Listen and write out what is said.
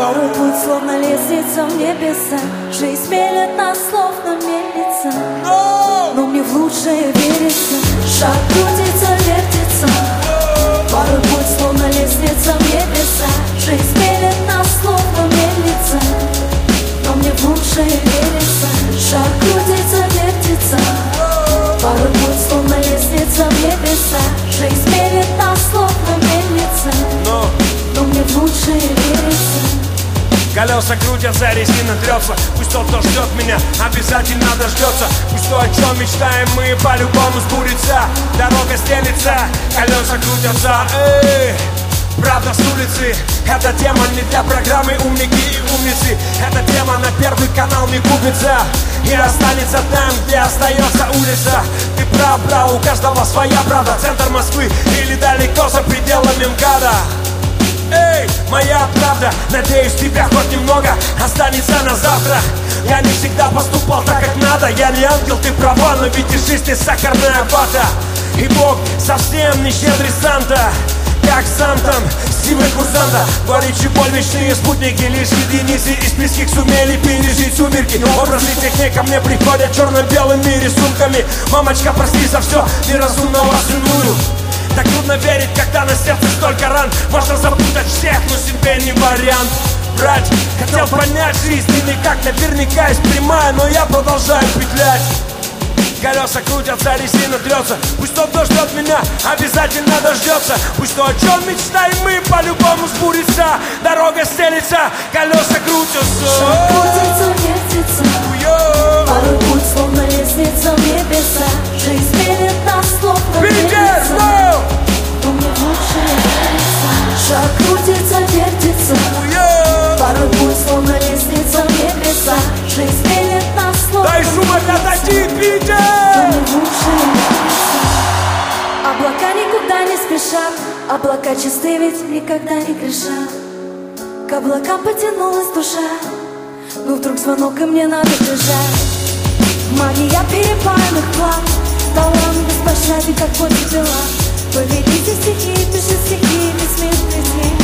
Порой путь словно лестница в небеса, жизнь мелет нас словно мельница, но мне в лучшее верится. Шаг крутится, вертится. Порой путь словно лестница в небеса, жизнь мелет нас словно мельница, но мне в лучшее верится. Шаг крутится, вертится. Порой путь словно лестница в небеса, жизнь мелет нас словно мельница, но мне в лучшее верится. Колеса крутятся, резина трется. Пусть тот, кто ждет меня, обязательно дождется. Пусть то, о чем мечтаем мы, по-любому сбудется. Дорога стелится, колеса крутятся. Эй! Правда с улицы, эта тема не для программы «Умники и умницы». Эта тема на Первый канал не купится и останется там, где остается улица. Ты прав, брат, у каждого своя правда. Центр Москвы или далеко за пределами МКАДа. Эй, моя правда, надеюсь, тебя хоть немного останется на завтра. Я не всегда поступал так, как надо. Я не ангел, ты права, но ведь и жизнь не сахарная вата. И Бог совсем не щедрый Санта, как сам там, силы курсанта. Горечь и боль, вечные спутники, лишь единицы из близких сумели пережить сумерки. Образ и техника мне приходят черно-белыми рисунками. Мамочка, прости за все неразумного сыную. Так трудно верить, когда на сердце столько ран. Можно запутать всех, но себе не вариант. Брать, хотел понять жизнь, и никак наверняка есть прямая, но я продолжаю петлять. Колеса крутятся, резина трется. Пусть тот, кто ждет меня, обязательно дождется. Пусть то, о чем мечтаем мы, по-любому сбудется. Дорога стелится, колеса крутятся. Шаг крутится, вертится. Порой путь словно лестница в небеса, жизнь мелет нас словно мельница, но мне в лучшее верится. Шаг крутится, вертится. Порой путь словно лестница в небеса, жизнь мелет нас словно дай шума, отойди, Питер! Облака никуда не спешат, облака чисты, ведь никогда не грешат. К облакам потянулась душа, но вдруг звонок, и мне надо бежать. Магия перепаянных план, талант беспощаден, как пот и дела. Повелите стихи, пиши стихи, бессмертный день.